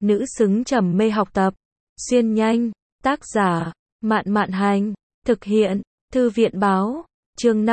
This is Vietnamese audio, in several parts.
nữ xứng trầm mê học tập. Xuyên nhanh, tác giả, Mạn Mạn Hành, thực hiện, Thư viện Báo, chương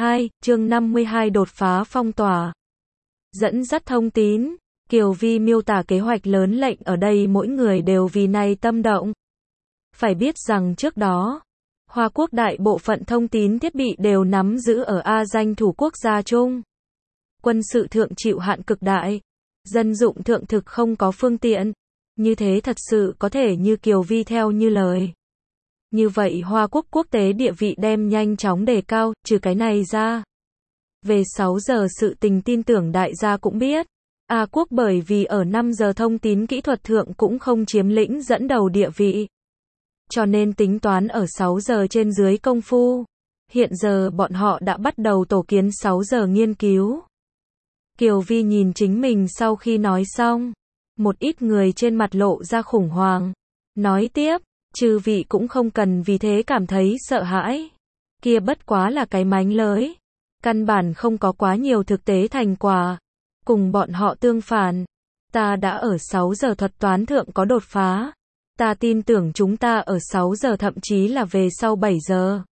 52 đột phá phong tỏa. Dẫn dắt thông tín, Kiều Vi miêu tả kế hoạch lớn lệnh ở đây mỗi người đều vì này tâm động. Phải biết rằng trước đó, Hoa Quốc đại bộ phận thông tín thiết bị đều nắm giữ ở A danh thủ quốc gia chung. Quân sự thượng chịu hạn cực đại, dân dụng thượng thực không có phương tiện, như thế thật sự có thể như Kiều Vi theo như lời. Như vậy Hoa Quốc quốc tế địa vị đem nhanh chóng đề cao, trừ cái này ra. Về 6 giờ sự tình tin tưởng đại gia cũng biết, A Quốc bởi vì ở 5 giờ thông tín kỹ thuật thượng cũng không chiếm lĩnh dẫn đầu địa vị. Cho nên tính toán ở 6 giờ trên dưới công phu. Hiện giờ bọn họ đã bắt đầu tổ kiến 6 giờ nghiên cứu. Kiều Vi nhìn chính mình sau khi nói xong. Một ít người trên mặt lộ ra khủng hoảng. Nói tiếp, chư vị cũng không cần vì thế cảm thấy sợ hãi. Kia bất quá là cái mánh lới. Căn bản không có quá nhiều thực tế thành quả. Cùng bọn họ tương phản. Ta đã ở 6 giờ thuật toán thượng có đột phá. Ta tin tưởng chúng ta ở 6 giờ thậm chí là về sau 7 giờ.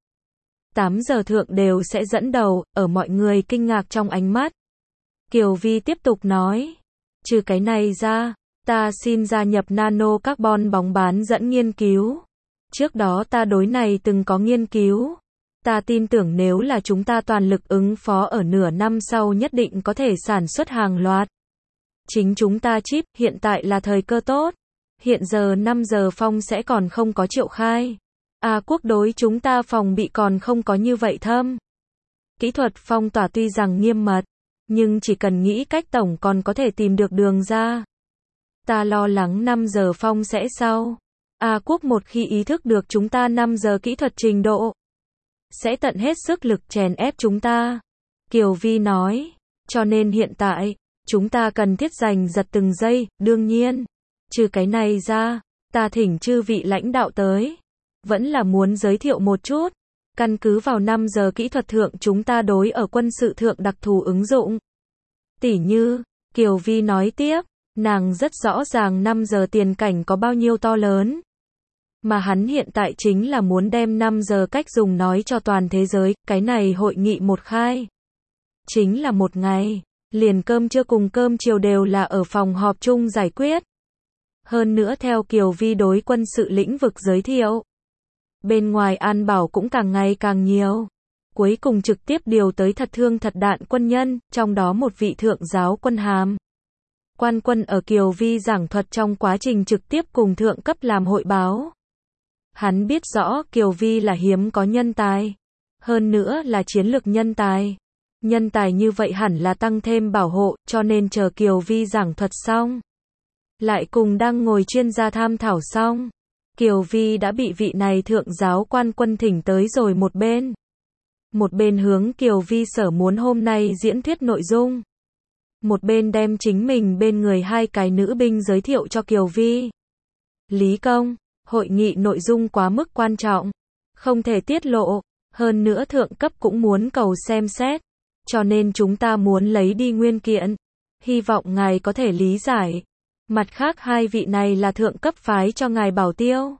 8 giờ thượng đều sẽ dẫn đầu, ở mọi người kinh ngạc trong ánh mắt. Kiều Vi tiếp tục nói. Trừ cái này ra, ta xin gia nhập nano carbon bóng bán dẫn nghiên cứu. Trước đó ta đối này từng có nghiên cứu. Ta tin tưởng nếu là chúng ta toàn lực ứng phó ở nửa năm sau nhất định có thể sản xuất hàng loạt. Chính chúng ta chip, hiện tại là thời cơ tốt. Hiện giờ 5 giờ phong sẽ còn không có triệu khai. A Quốc đối chúng ta phòng bị còn không có như vậy thâm. Kỹ thuật phong tỏa tuy rằng nghiêm mật, nhưng chỉ cần nghĩ cách tổng còn có thể tìm được đường ra. Ta lo lắng 5 giờ phong sẽ sau. A Quốc một khi ý thức được chúng ta 5 giờ kỹ thuật trình độ, sẽ tận hết sức lực chèn ép chúng ta. Kiều Vi nói, cho nên hiện tại, chúng ta cần thiết giành giật từng giây, đương nhiên. Trừ cái này ra, ta thỉnh chư vị lãnh đạo tới. Vẫn là muốn giới thiệu một chút. Căn cứ vào 5 giờ kỹ thuật thượng chúng ta đối ở quân sự thượng đặc thù ứng dụng. Tỉ như, Kiều Vi nói tiếp, nàng rất rõ ràng 5 giờ tiền cảnh có bao nhiêu to lớn. Mà hắn hiện tại chính là muốn đem 5 giờ cách dùng nói cho toàn thế giới, cái này hội nghị một khai. Chính là một ngày, liền cơm trưa cùng cơm chiều đều là ở phòng họp chung giải quyết. Hơn nữa theo Kiều Vi đối quân sự lĩnh vực giới thiệu, bên ngoài an bảo cũng càng ngày càng nhiều. Cuối cùng trực tiếp điều tới thật thương thật đạn quân nhân, trong đó một vị thượng giáo quân hàm. Quan quân ở Kiều Vi giảng thuật trong quá trình trực tiếp cùng thượng cấp làm hội báo. Hắn biết rõ Kiều Vi là hiếm có nhân tài. Hơn nữa là chiến lược nhân tài. Nhân tài như vậy hẳn là tăng thêm bảo hộ, cho nên chờ Kiều Vi giảng thuật xong. Lại cùng đang ngồi chuyên gia tham thảo xong. Kiều Vi đã bị vị này thượng giáo quan quân thỉnh tới rồi một bên. Một bên hướng Kiều Vi sở muốn hôm nay diễn thuyết nội dung. Một bên đem chính mình bên người hai cái nữ binh giới thiệu cho Kiều Vi. Lý công, hội nghị nội dung quá mức quan trọng. Không thể tiết lộ. Hơn nữa thượng cấp cũng muốn cầu xem xét. Cho nên chúng ta muốn lấy đi nguyên kiện. Hy vọng ngài có thể lý giải. Mặt khác hai vị này là thượng cấp phái cho ngài bảo tiêu.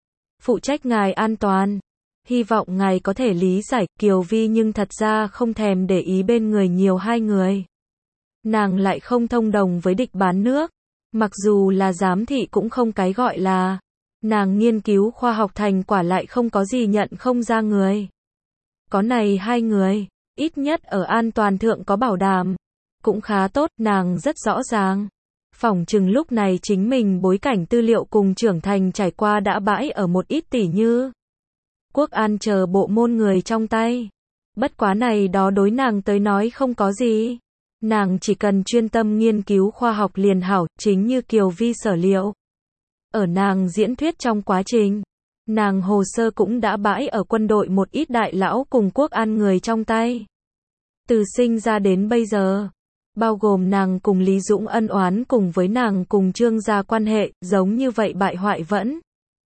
Phụ trách ngài an toàn. Hy vọng ngài có thể lý giải. Kiều Vi nhưng thật ra không thèm để ý bên người nhiều hai người. Nàng lại không thông đồng với địch bán nước. Mặc dù là giám thị cũng không cái gọi là. Nàng nghiên cứu khoa học thành quả lại không có gì nhận không ra người. Có này hai người, ít nhất ở an toàn thượng có bảo đảm. Cũng khá tốt, nàng rất rõ ràng. Phỏng chừng lúc này chính mình bối cảnh tư liệu cùng trưởng thành trải qua đã bãi ở một ít tỷ như Quốc an chờ bộ môn người trong tay. Bất quá này đó đối nàng tới nói không có gì. Nàng chỉ cần chuyên tâm nghiên cứu khoa học liền hảo, chính như Kiều Vi sở liệu. Ở nàng diễn thuyết trong quá trình, nàng hồ sơ cũng đã bãi ở quân đội một ít đại lão cùng quốc an người trong tay. Từ sinh ra đến bây giờ, bao gồm nàng cùng Lý Dũng ân oán cùng với nàng cùng Trương gia quan hệ, giống như vậy bại hoại vẫn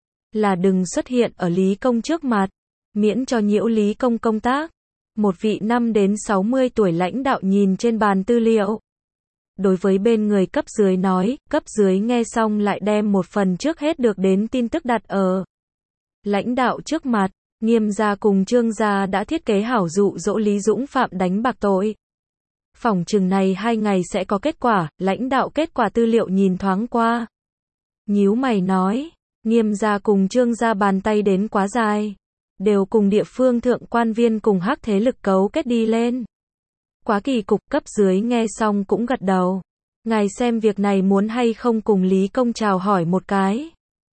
là đừng xuất hiện ở Lý Công trước mặt, miễn cho nhiễu Lý Công công tác. Một vị 5 đến 60 tuổi lãnh đạo nhìn trên bàn tư liệu. đối với bên người cấp dưới nói, cấp dưới nghe xong lại đem một phần trước hết được đến tin tức đặt ở lãnh đạo trước mặt. Nghiêm gia cùng Trương gia đã thiết kế hảo dụ dỗ Lý Dũng phạm đánh bạc tội. Phỏng chừng này 2 ngày sẽ có kết quả, lãnh đạo kết quả tư liệu nhìn thoáng qua. Nhíu mày nói, Nghiêm gia cùng Trương gia bàn tay đến quá dài. Đều cùng địa phương thượng quan viên cùng hắc thế lực cấu kết đi lên. Quá kỳ cục, cấp dưới nghe xong cũng gật đầu. Ngài xem việc này muốn hay không cùng Lý Công chào hỏi một cái.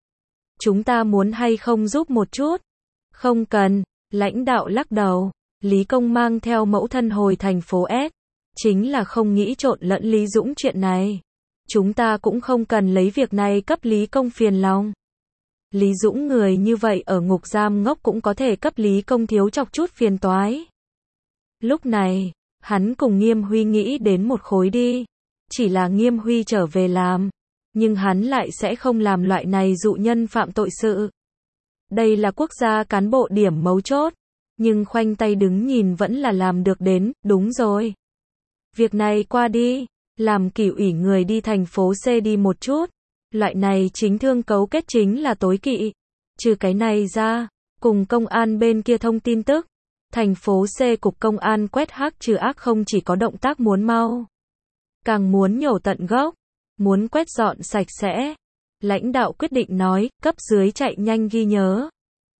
Chúng ta muốn hay không giúp một chút. Không cần, lãnh đạo lắc đầu. Lý Công mang theo mẫu thân hồi thành phố S. Chính là không nghĩ trộn lẫn Lý Dũng chuyện này. Chúng ta cũng không cần lấy việc này cấp Lý Công phiền lòng. Lý Dũng người như vậy ở ngục giam ngốc cũng có thể cấp Lý Công thiếu chọc chút phiền toái. Lúc này, hắn cùng Nghiêm Huy nghĩ đến một khối đi. Chỉ là Nghiêm Huy trở về làm. Nhưng hắn lại sẽ không làm loại này dụ nhân phạm tội sự. Đây là quốc gia cán bộ điểm mấu chốt. Nhưng khoanh tay đứng nhìn vẫn là làm được đến, đúng rồi. Việc này qua đi, làm kỷ ủy người đi thành phố C đi một chút. Loại này chính thương cấu kết chính là tối kỵ. Trừ cái này ra, cùng công an bên kia thông tin tức. Thành phố C cục công an quét hắc trừ ác không chỉ có động tác muốn mau. Càng muốn nhổ tận gốc. Muốn quét dọn sạch sẽ. Lãnh đạo quyết định nói, cấp dưới chạy nhanh ghi nhớ.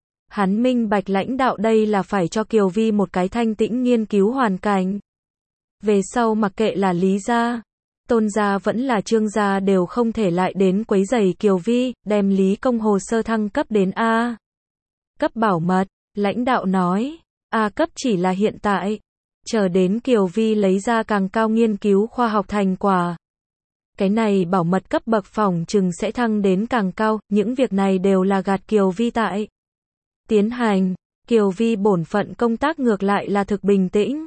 Hắn minh bạch lãnh đạo đây là phải cho Kiều Vi một cái thanh tĩnh nghiên cứu hoàn cảnh. Về sau mặc kệ là Lý gia, Tôn gia vẫn là Trương gia đều không thể lại đến quấy rầy Kiều Vi, đem Lý Công hồ sơ thăng cấp đến A. Cấp bảo mật, lãnh đạo nói, A cấp chỉ là hiện tại. Chờ đến Kiều Vi lấy ra càng cao nghiên cứu khoa học thành quả. Cái này bảo mật cấp bậc phỏng chừng sẽ thăng đến càng cao, những việc này đều là gạt Kiều Vi tại. Tiến hành, Kiều Vi bổn phận công tác ngược lại là thực bình tĩnh.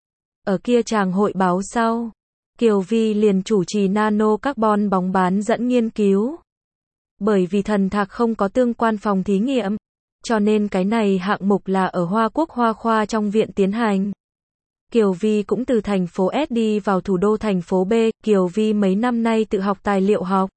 Ở kia chàng hội báo sau, Kiều Vi liền chủ trì nano carbon bóng bán dẫn nghiên cứu. Bởi vì thần thạc không có tương quan phòng thí nghiệm, cho nên cái này hạng mục là ở Hoa Quốc Hoa Khoa trong viện tiến hành. Kiều Vi cũng từ thành phố S đi vào thủ đô thành phố B, Kiều Vi mấy năm nay tự học tài liệu học.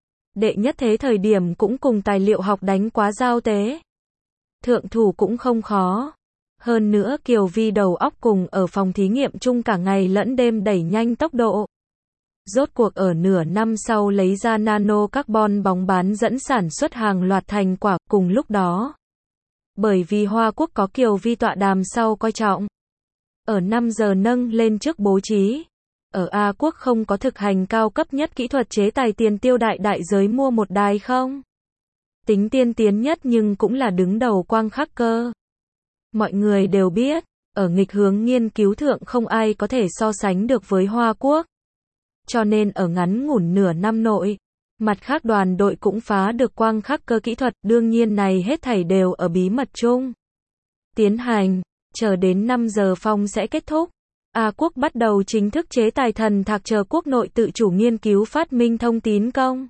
Đệ nhất thế thời điểm cũng cùng tài liệu học đánh quá giao tế. Thượng thủ cũng không khó. Hơn nữa Kiều Vi đầu óc cùng ở phòng thí nghiệm chung cả ngày lẫn đêm đẩy nhanh tốc độ. Rốt cuộc ở nửa năm sau lấy ra nano carbon bóng bán dẫn sản xuất hàng loạt thành quả cùng lúc đó. Bởi vì Hoa Quốc có Kiều Vi tọa đàm sau coi trọng. Ở 5 giờ nâng lên trước bố trí. Ở A Quốc không có thực hành cao cấp nhất kỹ thuật chế tài tiền tiêu đại giới mua một đài không? Tính tiên tiến nhất nhưng cũng là đứng đầu quang khắc cơ. Mọi người đều biết, ở nghịch hướng nghiên cứu thượng không ai có thể so sánh được với Hoa Quốc. Cho nên ở ngắn ngủn nửa năm nội, mặt khác đoàn đội cũng phá được quang khắc cơ kỹ thuật, đương nhiên này hết thảy đều ở bí mật chung. Tiến hành, chờ đến 5 giờ phong sẽ kết thúc. A Quốc bắt đầu chính thức chế tài thần thạc chờ quốc nội tự chủ nghiên cứu phát minh thông tín công.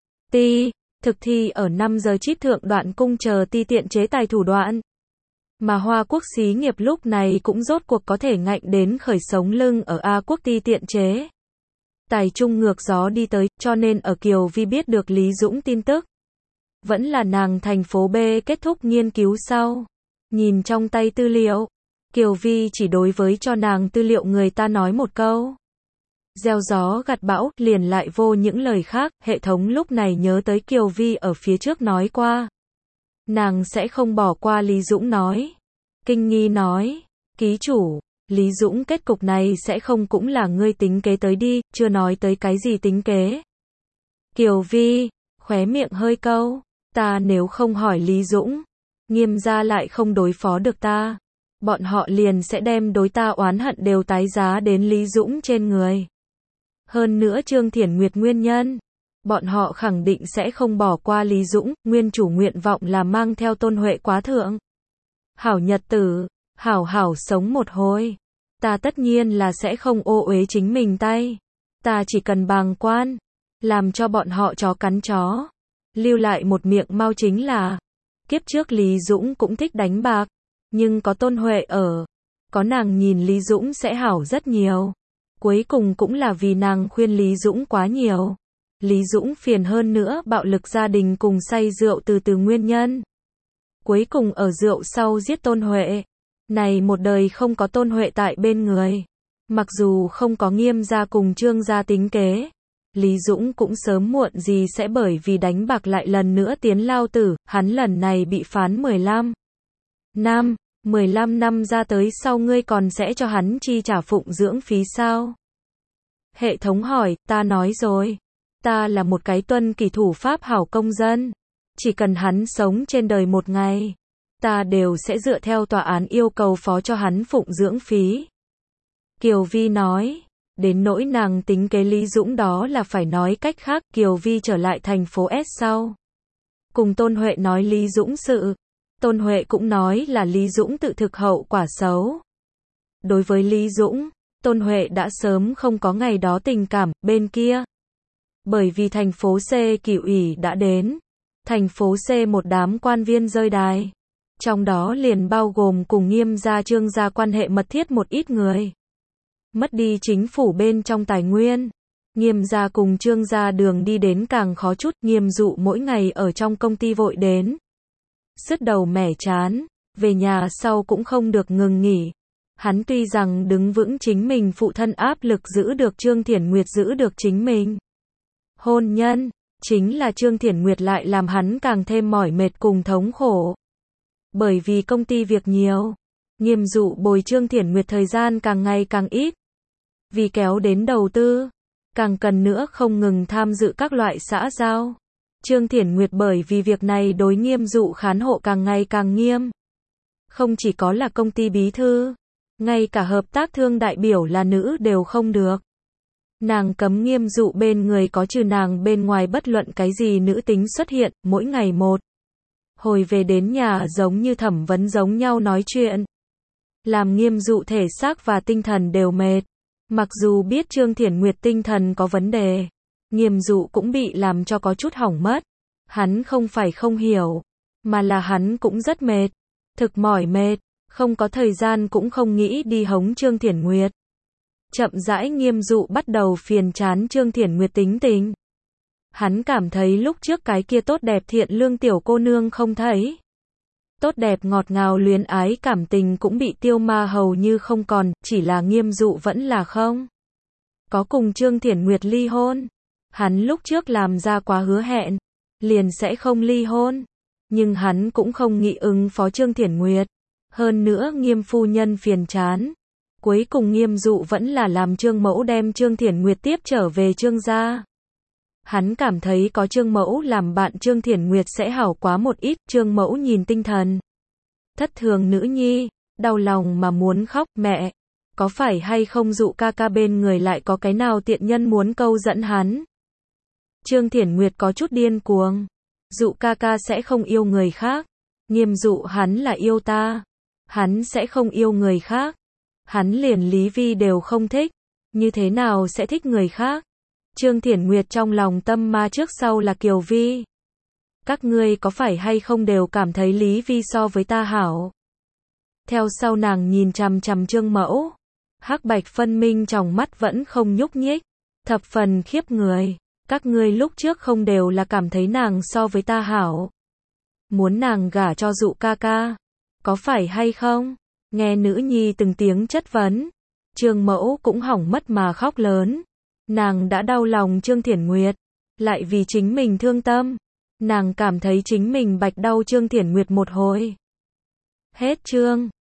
Thực thi ở 5 giờ chip thượng đoạn cung chờ ti tiện chế tài thủ đoạn. Mà Hoa Quốc xí nghiệp lúc này cũng rốt cuộc có thể ngạnh đến khởi sống lưng ở A Quốc ti tiện chế. Tài trung ngược gió đi tới, cho nên ở Kiều Vi biết được Lý Dũng tin tức. Vẫn là nàng thành phố B kết thúc nghiên cứu sau. Nhìn trong tay tư liệu, Kiều Vi chỉ đối với cho nàng tư liệu người ta nói một câu. Gieo gió gặt bão, liền lại vô những lời khác, hệ thống lúc này nhớ tới Kiều Vi ở phía trước nói qua. Nàng sẽ không bỏ qua Lý Dũng nói. Kinh nghi nói, ký chủ, Lý Dũng kết cục này sẽ không cũng là ngươi tính kế tới đi, chưa nói tới cái gì tính kế. Kiều Vi, khóe miệng hơi câu, ta nếu không hỏi Lý Dũng, Nghiêm gia lại không đối phó được ta. Bọn họ liền sẽ đem đối ta oán hận đều tái giá đến Lý Dũng trên người. Hơn nữa Trương Thiển Nguyệt nguyên nhân, bọn họ khẳng định sẽ không bỏ qua Lý Dũng, nguyên chủ nguyện vọng là mang theo Tôn Huệ quá thượng. Hảo nhật tử, hảo hảo sống một hồi. Ta tất nhiên là sẽ không ô uế chính mình tay. Ta chỉ cần bàng quan, làm cho bọn họ chó cắn chó. Lưu lại một miệng mau chính là, kiếp trước Lý Dũng cũng thích đánh bạc, nhưng có Tôn Huệ ở, có nàng nhìn Lý Dũng sẽ hảo rất nhiều. Cuối cùng cũng là vì nàng khuyên Lý Dũng quá nhiều. Lý Dũng phiền hơn nữa bạo lực gia đình cùng say rượu từ nguyên nhân. Cuối cùng ở rượu sau giết Tôn Huệ. Này một đời không có Tôn Huệ tại bên người. Mặc dù không có Nghiêm gia cùng Trương gia tính kế. Lý Dũng cũng sớm muộn gì sẽ bởi vì đánh bạc lại lần nữa tiến lao tử, hắn lần này bị phán 15 năm. 15 năm ra tới sau ngươi còn sẽ cho hắn chi trả phụng dưỡng phí sao? Hệ thống hỏi, ta nói rồi. Ta là một cái tuân kỷ thủ pháp hảo công dân. Chỉ cần hắn sống trên đời một ngày, ta đều sẽ dựa theo tòa án yêu cầu phó cho hắn phụng dưỡng phí. Kiều Vi nói, đến nỗi nàng tính kế Lý Dũng đó là phải nói cách khác. Kiều Vi trở lại thành phố S sau. Cùng Tôn Huệ nói Lý Dũng sự. Tôn Huệ cũng nói là Lý Dũng tự thực hậu quả xấu. Đối với Lý Dũng, Tôn Huệ đã sớm không có ngày đó tình cảm. Bên kia, bởi vì thành phố C kỷ ủy đã đến, thành phố C một đám quan viên rơi đài. Trong đó liền bao gồm cùng Nghiêm gia Trương gia quan hệ mật thiết một ít người. Mất đi chính phủ bên trong tài nguyên. Nghiêm gia cùng Trương gia đường đi đến càng khó chút. Nghiêm Dụ mỗi ngày ở trong công ty vội đến sứt đầu mẻ chán, về nhà sau cũng không được ngừng nghỉ. Hắn tuy rằng đứng vững chính mình phụ thân áp lực giữ được Trương Thiển Nguyệt giữ được chính mình. Hôn nhân, chính là Trương Thiển Nguyệt lại làm hắn càng thêm mỏi mệt cùng thống khổ. Bởi vì công ty việc nhiều, Nghiêm Dụ bồi Trương Thiển Nguyệt thời gian càng ngày càng ít. Vì kéo đến đầu tư, càng cần nữa không ngừng tham dự các loại xã giao. Trương Thiển Nguyệt bởi vì việc này đối Nghiêm Dụ khán hộ càng ngày càng nghiêm. Không chỉ có là công ty bí thư, ngay cả hợp tác thương đại biểu là nữ đều không được. Nàng cấm Nghiêm Dụ bên người có trừ nàng bên ngoài bất luận cái gì nữ tính xuất hiện, mỗi ngày một. Hồi về đến nhà giống như thẩm vấn giống nhau nói chuyện. Làm Nghiêm Dụ thể xác và tinh thần đều mệt. Mặc dù biết Trương Thiển Nguyệt tinh thần có vấn đề, Nghiêm Dụ cũng bị làm cho có chút hỏng mất. Hắn không phải không hiểu, mà là hắn cũng rất mệt. Thực mỏi mệt, không có thời gian cũng không nghĩ đi hống Trương Thiển Nguyệt. Chậm rãi Nghiêm Dụ bắt đầu phiền chán Trương Thiển Nguyệt tính tình. Hắn cảm thấy lúc trước cái kia tốt đẹp thiện lương tiểu cô nương không thấy. Tốt đẹp ngọt ngào luyến ái cảm tình cũng bị tiêu ma hầu như không còn, chỉ là Nghiêm Dụ vẫn là không có cùng Trương Thiển Nguyệt ly hôn. Hắn lúc trước làm ra quá hứa hẹn, liền sẽ không ly hôn. Nhưng hắn cũng không nghĩ ứng phó Trương Thiển Nguyệt. Hơn nữa Nghiêm phu nhân phiền chán. Cuối cùng Nghiêm Dụ vẫn là làm Trương Mẫu đem Trương Thiển Nguyệt tiếp trở về Trương gia. Hắn cảm thấy có Trương Mẫu làm bạn Trương Thiển Nguyệt sẽ hảo quá một ít. Trương Mẫu nhìn tinh thần thất thường nữ nhi, đau lòng mà muốn khóc. Mẹ, có phải hay không Dụ ca ca bên người lại có cái nào tiện nhân muốn câu dẫn hắn? Trương Thiển Nguyệt có chút điên cuồng. Dụ ca ca sẽ không yêu người khác. Nghiêm Dụ hắn là yêu ta. Hắn sẽ không yêu người khác. Hắn liền Lý Vi đều không thích. Như thế nào sẽ thích người khác? Trương Thiển Nguyệt trong lòng tâm ma trước sau là Kiều Vi. Các ngươi có phải hay không đều cảm thấy Lý Vi so với ta hảo? Theo sau nàng nhìn chằm chằm Trương Mẫu. Hắc bạch phân minh trong mắt vẫn không nhúc nhích. Thập phần khiếp người. Các ngươi lúc trước không đều là cảm thấy nàng so với ta hảo. Muốn nàng gả cho Dụ ca ca. Có phải hay không? Nghe nữ nhi từng tiếng chất vấn. Trương Mẫu cũng hỏng mất mà khóc lớn. Nàng đã đau lòng Trương Thiển Nguyệt. Lại vì chính mình thương tâm. Nàng cảm thấy chính mình bạch đau Trương Thiển Nguyệt một hồi. Hết chương.